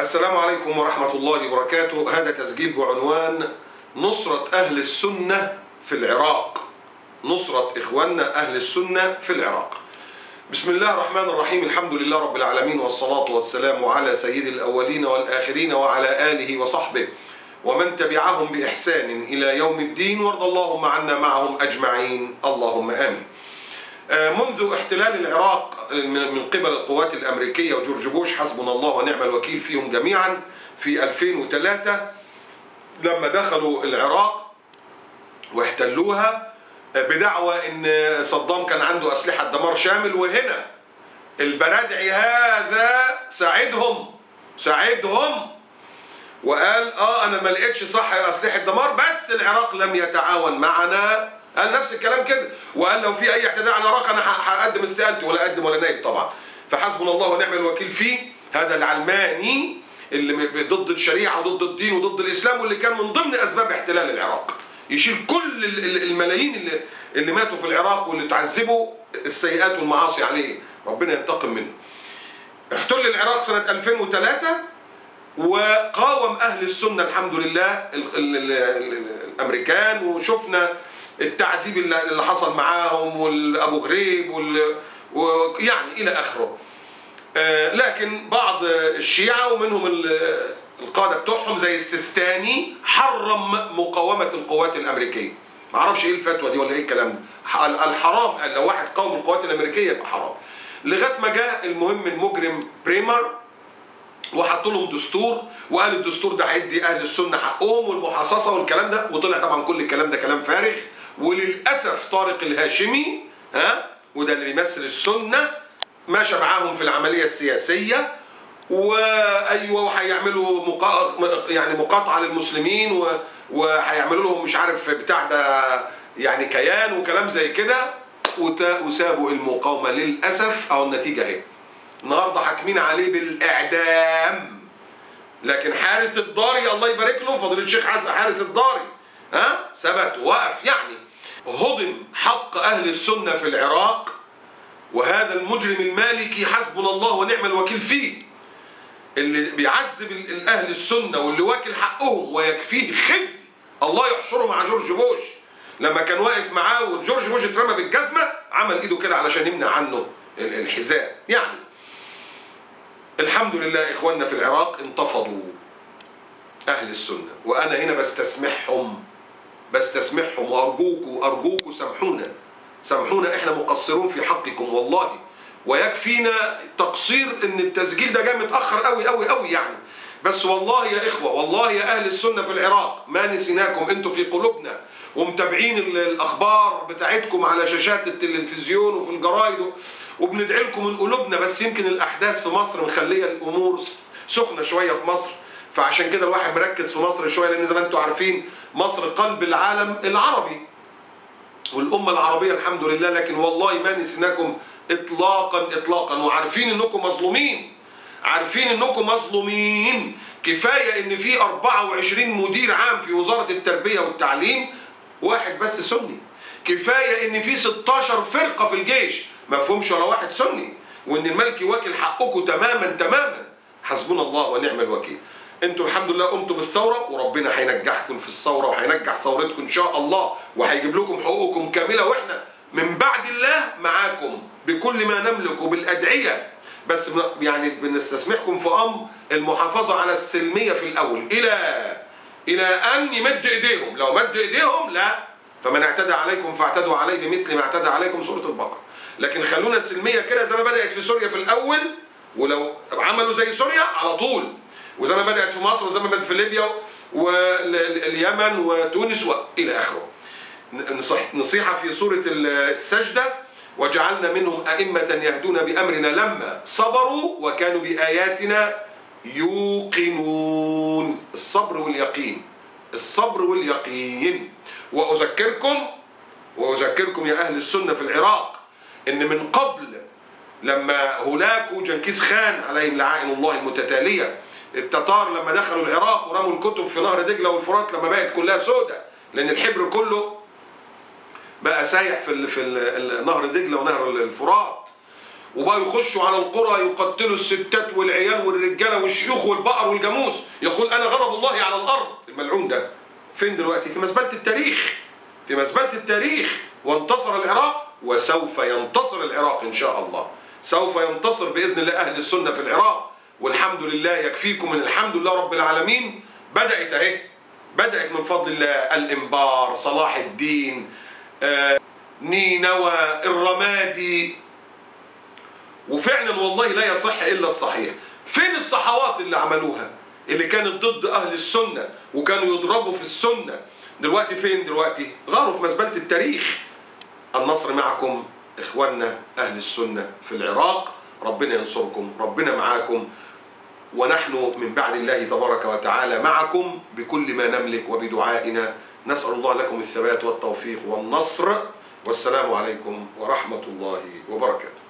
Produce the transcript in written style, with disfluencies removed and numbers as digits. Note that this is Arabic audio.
السلام عليكم ورحمة الله وبركاته. هذا تسجيل بعنوان نصرة أهل السنة في العراق. نصرة إخواننا أهل السنة في العراق. بسم الله الرحمن الرحيم. الحمد لله رب العالمين، والصلاة والسلام على سيد الأولين والآخرين وعلى آله وصحبه ومن تبعهم بإحسان إلى يوم الدين، وارض اللهم عنا معهم أجمعين، اللهم آمين. منذ احتلال العراق من قبل القوات الأمريكية وجورج بوش حسبنا الله ونعم الوكيل فيهم جميعا في 2003 لما دخلوا العراق واحتلوها بدعوى ان صدام كان عنده أسلحة دمار شامل، وهنا البرادعي هذا ساعدهم وقال انا ما لقيتش صح أسلحة دمار، بس العراق لم يتعاون معنا. قال نفس الكلام كده، وقال لو في اي اعتداء على العراق انا هقدم استقالتي، ولا اقدم ولا نايب طبعا. فحسبنا الله ونعم الوكيل فيه، هذا العلماني اللي ضد الشريعه وضد الدين وضد الاسلام، واللي كان من ضمن اسباب احتلال العراق. يشيل كل الملايين اللي ماتوا في العراق واللي تعذبوا السيئات والمعاصي عليه، ربنا ينتقم منه. احتل العراق سنه 2003 وقاوم اهل السنه الحمد لله الامريكان، وشفنا التعذيب اللي حصل معاهم والابو غريب ويعني الى اخره. لكن بعض الشيعة ومنهم القادة بتوعهم زي السيستاني حرم مقاومة القوات الأمريكية. ما اعرفش ايه الفتوى دي ولا ايه الكلام ده. الحرام قال لو واحد قاوم القوات الأمريكية يبقى حرام. لغاية ما جاء المهم المجرم بريمر وحطوا لهم دستور، وقال الدستور ده هيدي أهل السنة حقهم والمحاصصة والكلام ده، وطلع طبعا كل الكلام ده كلام فارغ. وللأسف طارق الهاشمي وده اللي بيمثل السنة ماشى معاهم في العملية السياسية، وأيوه وهيعملوا يعني مقاطعة للمسلمين، وهيعملوا لهم مش عارف بتاع ده يعني كيان وكلام زي كده، وسابوا المقاومة للأسف. أو النتيجة اهي النهارده حاكمين عليه بالإعدام. لكن حارث الضاري الله يبارك له، فضيلة الشيخ حارث الضاري ثبت وقف، يعني هضم حق أهل السنة في العراق. وهذا المجرم المالكي حسبنا الله ونعم الوكيل فيه، اللي بيعذب أهل السنة واللي واكل حقهم ويكفيه خزي، الله يحشره مع جورج بوش. لما كان واقف معاه وجورج بوش اترمى بالجزمة عمل ايده كده علشان يمنع عنه الحذاء. يعني الحمد لله إخواننا في العراق انتفضوا أهل السنة، وأنا هنا بستسمحهم وأرجوكوا سامحونا، إحنا مقصرون في حقكم والله. ويكفينا تقصير إن التسجيل ده جاي متأخر قوي يعني. بس والله يا إخوة، والله يا أهل السنة في العراق ما نسيناكم، أنتوا في قلوبنا ومتابعين الأخبار بتاعتكم على شاشات التلفزيون وفي الجرايد، وبندعي لكم من قلوبنا. بس يمكن الأحداث في مصر مخلية الأمور سخنة شوية في مصر، فعشان كده الواحد مركز في مصر شوية، لأن زي ما أنتوا عارفين مصر قلب العالم العربي والأمة العربية الحمد لله. لكن والله ما نسيناكم إطلاقا، وعارفين إنكم مظلومين. كفاية إن في 24 مدير عام في وزارة التربية والتعليم واحد بس سني. كفاية إن في 16 فرقة في الجيش ما فيهمش ولا واحد سني، وإن الملكي واكل حقكم تماما. حسبنا الله ونعم الوكيل. انتوا الحمد لله قمتوا بالثورة، وربنا هينجحكم في الثورة وهينجح ثورتكم إن شاء الله، وهيجيب لكم حقوقكم كاملة. وإحنا من بعد الله معاكم بكل ما نملك وبالأدعية. بس يعني بنستسمحكم في أمر المحافظة على السلمية في الأول إلى أن يمد إيديهم. لو مد إيديهم لا، فمن اعتدى عليكم فاعتدوا عليه بمثل ما اعتدى عليكم، سورة البقرة. لكن خلونا السلمية كده زي ما بدأت في سوريا في الأول، ولو عملوا زي سوريا على طول، وزي ما بدأت في مصر وزي ما بدأت في ليبيا واليمن وتونس وإلى آخره. نصيحة في سورة السجدة: وجعلنا منهم أئمة يهدون بأمرنا لما صبروا وكانوا بآياتنا يوقنون. الصبر واليقين. وأذكركم يا أهل السنة في العراق إن من قبل لما هلاكوا جنكيز خان عليهم لعائن الله المتتالية، التتار لما دخلوا العراق ورموا الكتب في نهر دجلة والفرات لما بقت كلها سودة، لأن الحبر كله بقى سايح في نهر دجلة ونهر الفرات، وبقوا يخشوا على القرى يقتلوا الستات والعيال والرجاله والشيوخ والبقر والجاموس، يقول انا غضب الله على الارض. الملعون ده فين دلوقتي؟ في مزبله التاريخ، في مزبله التاريخ. وانتصر العراق وسوف ينتصر العراق ان شاء الله، سوف ينتصر باذن الله اهل السنه في العراق. والحمد لله، يكفيكم من الحمد لله رب العالمين. بدات اهي، بدات من فضل الله الانبار، صلاح الدين، نينوى، الرمادي. وفعلا والله لا يصح الا الصحيح. فين الصحوات اللي عملوها اللي كانت ضد اهل السنه وكانوا يضربوا في السنه؟ دلوقتي فين؟ دلوقتي غاروا في مزبله التاريخ. النصر معكم اخواننا اهل السنه في العراق، ربنا ينصركم، ربنا معاكم، ونحن من بعد الله تبارك وتعالى معكم بكل ما نملك وبدعائنا. نسأل الله لكم الثبات والتوفيق والنصر، والسلام عليكم ورحمة الله وبركاته.